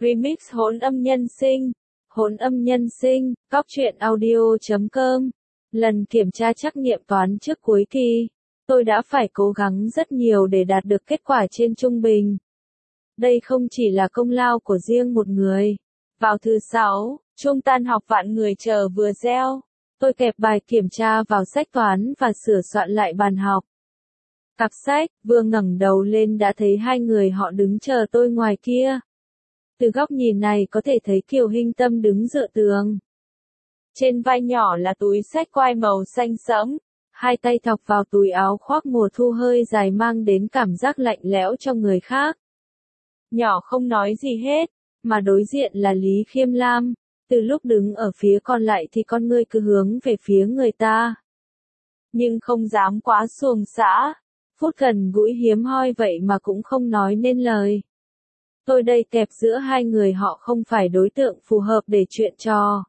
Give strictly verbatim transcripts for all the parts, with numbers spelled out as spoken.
Remix hỗn âm nhân sinh. Hỗn âm nhân sinh, góc truyện audio chấm com. Lần kiểm tra trắc nghiệm toán trước cuối kỳ, tôi đã phải cố gắng rất nhiều để đạt được kết quả trên trung bình. Đây không chỉ là công lao của riêng một người. Vào thứ sáu, chuông tan học vạn người chờ vừa reo, tôi kẹp bài kiểm tra vào sách toán và sửa soạn lại bàn học. Cặp sách, vừa ngẩng đầu lên đã thấy hai người họ đứng chờ tôi ngoài kia. Từ góc nhìn này có thể thấy Kiều Hinh Tâm đứng dựa tường. Trên vai nhỏ là túi xách quai màu xanh sẫm, hai tay thọc vào túi áo khoác mùa thu hơi dài mang đến cảm giác lạnh lẽo cho người khác. Nhỏ không nói gì hết, mà đối diện là Lý Khiêm Lam, từ lúc đứng ở phía còn lại thì con ngươi cứ hướng về phía người ta. Nhưng không dám quá xuồng xã, phút gần gũi hiếm hoi vậy mà cũng không nói nên lời. Tôi đây kẹp giữa hai người họ không phải đối tượng phù hợp để chuyện trò.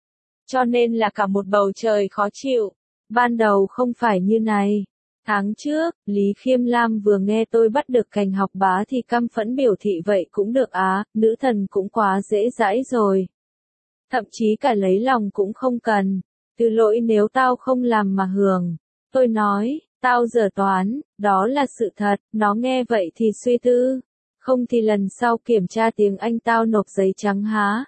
Cho nên là cả một bầu trời khó chịu. Ban đầu không phải như này. Tháng trước, Lý Khiêm Lam vừa nghe tôi bắt được cành học bá thì căm phẫn biểu thị vậy cũng được á, nữ thần cũng quá dễ dãi rồi. Thậm chí cả lấy lòng cũng không cần. Từ lỗi nếu tao không làm mà hưởng. Tôi nói, tao dở toán, đó là sự thật, nó nghe vậy thì suy tư. Không thì lần sau kiểm tra tiếng Anh tao nộp giấy trắng há.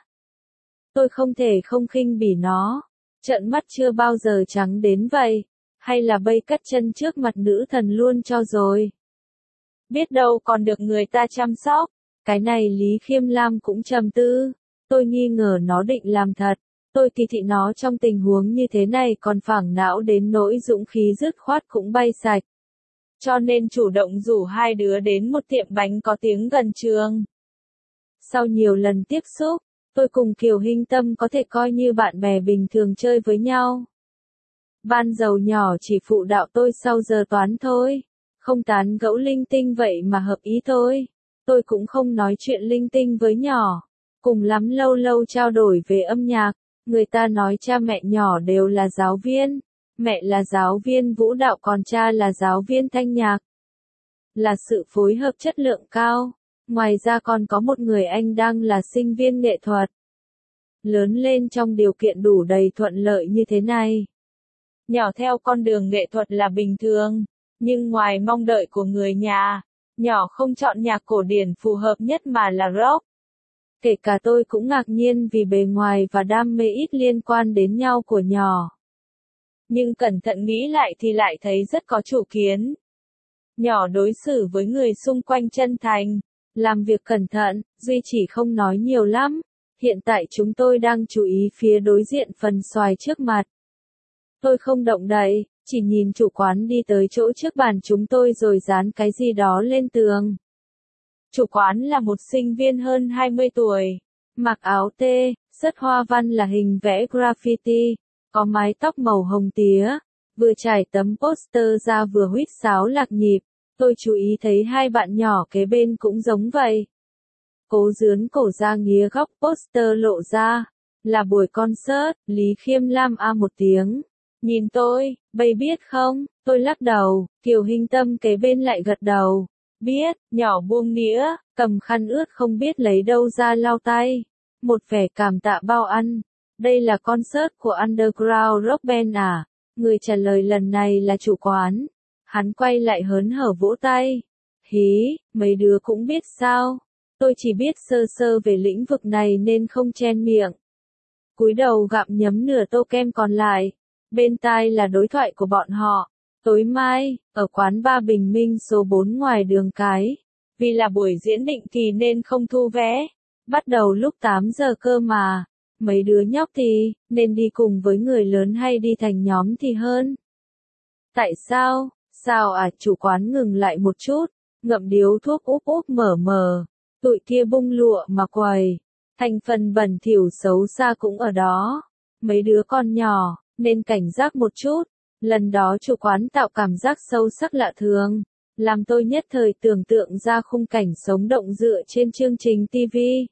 Tôi không thể không khinh bỉ nó. Trợn mắt chưa bao giờ trắng đến vậy. Hay là bây cắt chân trước mặt nữ thần luôn cho rồi. Biết đâu còn được người ta chăm sóc. Cái này Lý Khiêm Lam cũng trầm tư. Tôi nghi ngờ nó định làm thật. Tôi kỳ thị nó trong tình huống như thế này còn phẳng não đến nỗi dũng khí dứt khoát cũng bay sạch. Cho nên chủ động rủ hai đứa đến một tiệm bánh có tiếng gần trường. Sau nhiều lần tiếp xúc, tôi cùng Kiều Hinh Tâm có thể coi như bạn bè bình thường chơi với nhau. Ban giàu nhỏ chỉ phụ đạo tôi sau giờ toán thôi, không tán gẫu linh tinh vậy mà hợp ý thôi. Tôi cũng không nói chuyện linh tinh với nhỏ, cùng lắm lâu lâu trao đổi về âm nhạc. Người ta nói cha mẹ nhỏ đều là giáo viên. Mẹ là giáo viên vũ đạo còn cha là giáo viên thanh nhạc. Là sự phối hợp chất lượng cao. Ngoài ra còn có một người anh đang là sinh viên nghệ thuật. Lớn lên trong điều kiện đủ đầy thuận lợi như thế này. Nhỏ theo con đường nghệ thuật là bình thường. Nhưng ngoài mong đợi của người nhà, nhỏ không chọn nhạc cổ điển phù hợp nhất mà là rock. Kể cả tôi cũng ngạc nhiên vì bề ngoài và đam mê ít liên quan đến nhau của nhỏ. Nhưng cẩn thận nghĩ lại thì lại thấy rất có chủ kiến. Nhỏ đối xử với người xung quanh chân thành, làm việc cẩn thận, duy chỉ không nói nhiều lắm. Hiện tại chúng tôi đang chú ý phía đối diện phần xoài trước mặt. Tôi không động đậy, chỉ nhìn chủ quán đi tới chỗ trước bàn chúng tôi rồi dán cái gì đó lên tường. Chủ quán là một sinh viên hơn hai mươi tuổi, mặc áo tê, rất hoa văn là hình vẽ graffiti. Có mái tóc màu hồng tía, vừa trải tấm poster ra vừa huýt sáo lạc nhịp. Tôi chú ý thấy hai bạn nhỏ kế bên cũng giống vậy. Cố dướn cổ ra nghía góc poster lộ ra. Là buổi concert, Lý Khiêm Lam a một tiếng. Nhìn tôi, bây biết không? Tôi lắc đầu, Kiều Hinh Tâm kế bên lại gật đầu. Biết, nhỏ buông nĩa, cầm khăn ướt không biết lấy đâu ra lau tay. Một vẻ cảm tạ bao ăn. Đây là concert của Underground Rock Band à? Người trả lời lần này là chủ quán. Hắn quay lại hớn hở vỗ tay. Hí, mấy đứa cũng biết sao? Tôi chỉ biết sơ sơ về lĩnh vực này nên không chen miệng. Cúi đầu gặm nhấm nửa tô kem còn lại. Bên tai là đối thoại của bọn họ. Tối mai, ở quán bar Bình Minh số bốn ngoài đường cái. Vì là buổi diễn định kỳ nên không thu vé. Bắt đầu lúc tám giờ cơ mà. Mấy đứa nhóc thì, nên đi cùng với người lớn hay đi thành nhóm thì hơn? Tại sao? Sao à? Chủ quán ngừng lại một chút, ngậm điếu thuốc úp úp mở mờ. Tụi kia bung lụa mà quầy. Thành phần bẩn thỉu xấu xa cũng ở đó. Mấy đứa con nhỏ, nên cảnh giác một chút. Lần đó chủ quán tạo cảm giác sâu sắc lạ thường. Làm tôi nhất thời tưởng tượng ra khung cảnh sống động dựa trên chương trình ti vi.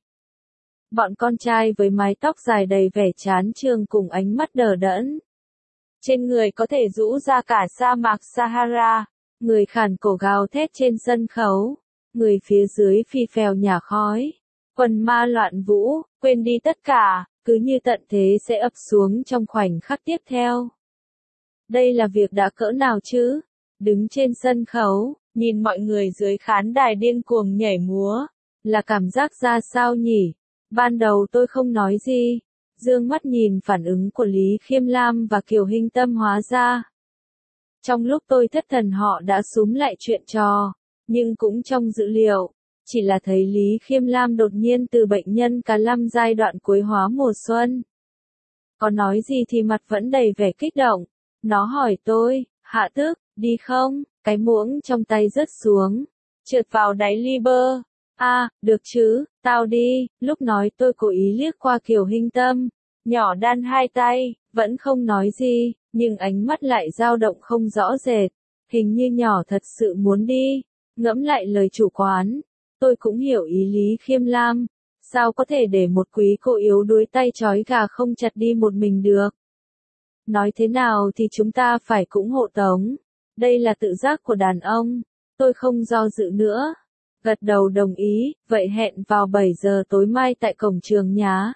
Bọn con trai với mái tóc dài đầy vẻ chán chường cùng ánh mắt đờ đẫn. Trên người có thể rũ ra cả sa mạc Sahara. Người khản cổ gào thét trên sân khấu. Người phía dưới phi phèo nhả khói. Quần ma loạn vũ, quên đi tất cả, cứ như tận thế sẽ ập xuống trong khoảnh khắc tiếp theo. Đây là việc đã cỡ nào chứ? Đứng trên sân khấu, nhìn mọi người dưới khán đài điên cuồng nhảy múa, là cảm giác ra sao nhỉ? Ban đầu tôi không nói gì, dương mắt nhìn phản ứng của Lý Khiêm Lam và Kiều Hinh Tâm, hóa ra. Trong lúc tôi thất thần họ đã súm lại chuyện trò, nhưng cũng trong dự liệu, chỉ là thấy Lý Khiêm Lam đột nhiên từ bệnh nhân cá lăm giai đoạn cuối hóa mùa xuân. Có nói gì thì mặt vẫn đầy vẻ kích động, nó hỏi tôi, Hạ Tước, đi không? Cái muỗng trong tay rớt xuống, trượt vào đáy ly bơ. À, được chứ, tao đi. Lúc nói tôi cố ý liếc qua Kiều Hinh Tâm, nhỏ đan hai tay, vẫn không nói gì, nhưng ánh mắt lại dao động không rõ rệt, hình như nhỏ thật sự muốn đi. Ngẫm lại lời chủ quán, tôi cũng hiểu ý Lý Khiêm Lam, sao có thể để một quý cô yếu đuối tay trói gà không chặt đi một mình được. Nói thế nào thì chúng ta phải cũng hộ tống, đây là tự giác của đàn ông, tôi không do dự nữa. Gật đầu đồng ý, vậy hẹn vào bảy giờ tối mai tại cổng trường nhá.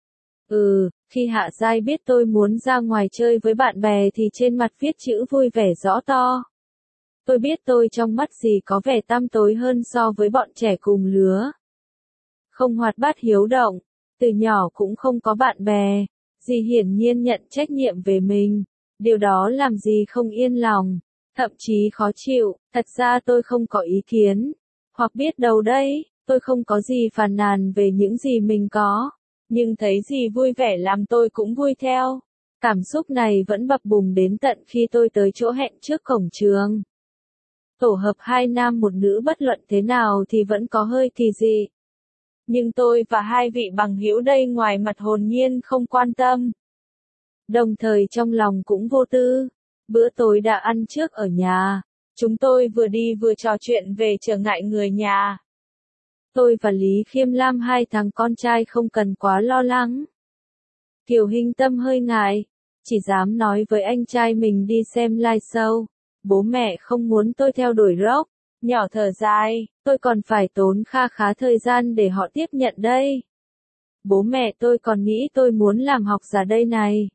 Ừ, khi Hạ Giai biết tôi muốn ra ngoài chơi với bạn bè thì trên mặt viết chữ vui vẻ rõ to. Tôi biết tôi trong mắt gì có vẻ tăm tối hơn so với bọn trẻ cùng lứa. Không hoạt bát hiếu động, từ nhỏ cũng không có bạn bè, dì hiển nhiên nhận trách nhiệm về mình, điều đó làm dì không yên lòng, thậm chí khó chịu. Thật ra tôi không có ý kiến, hoặc biết đâu đấy, tôi không có gì phàn nàn về những gì mình có, nhưng thấy dì vui vẻ làm tôi cũng vui theo. Cảm xúc này vẫn bập bùng đến tận khi tôi tới chỗ hẹn trước cổng trường. Tổ hợp hai nam một nữ bất luận thế nào thì vẫn có hơi kỳ dị. Nhưng tôi và hai vị bằng hữu đây ngoài mặt hồn nhiên không quan tâm. Đồng thời trong lòng cũng vô tư. Bữa tối đã ăn trước ở nhà. Chúng tôi vừa đi vừa trò chuyện về trở ngại người nhà. Tôi và Lý Khiêm Lam hai thằng con trai không cần quá lo lắng. Kiều Hinh Tâm hơi ngại, chỉ dám nói với anh trai mình đi xem live show. Bố mẹ không muốn tôi theo đuổi rock. Nhỏ thở dài, tôi còn phải tốn kha khá thời gian để họ tiếp nhận đây. Bố mẹ tôi còn nghĩ tôi muốn làm học giả đây này.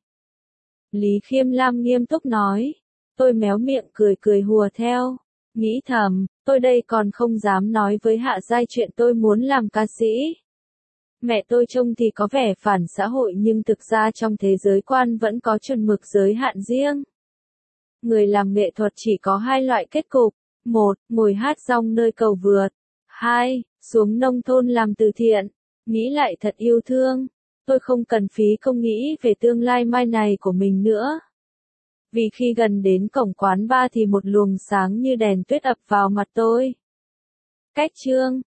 Lý Khiêm Lam nghiêm túc nói. Tôi méo miệng cười cười hùa theo. Nghĩ thầm, tôi đây còn không dám nói với Hạ Giai chuyện tôi muốn làm ca sĩ. Mẹ tôi trông thì có vẻ phản xã hội nhưng thực ra trong thế giới quan vẫn có chuẩn mực giới hạn riêng. Người làm nghệ thuật chỉ có hai loại kết cục. Một, ngồi hát rong nơi cầu vượt. Hai, xuống nông thôn làm từ thiện. Nghĩ lại thật yêu thương. Tôi không cần phí công nghĩ về tương lai mai này của mình nữa. Vì khi gần đến cổng quán bar thì một luồng sáng như đèn tuyết ập vào mặt tôi. Cách chương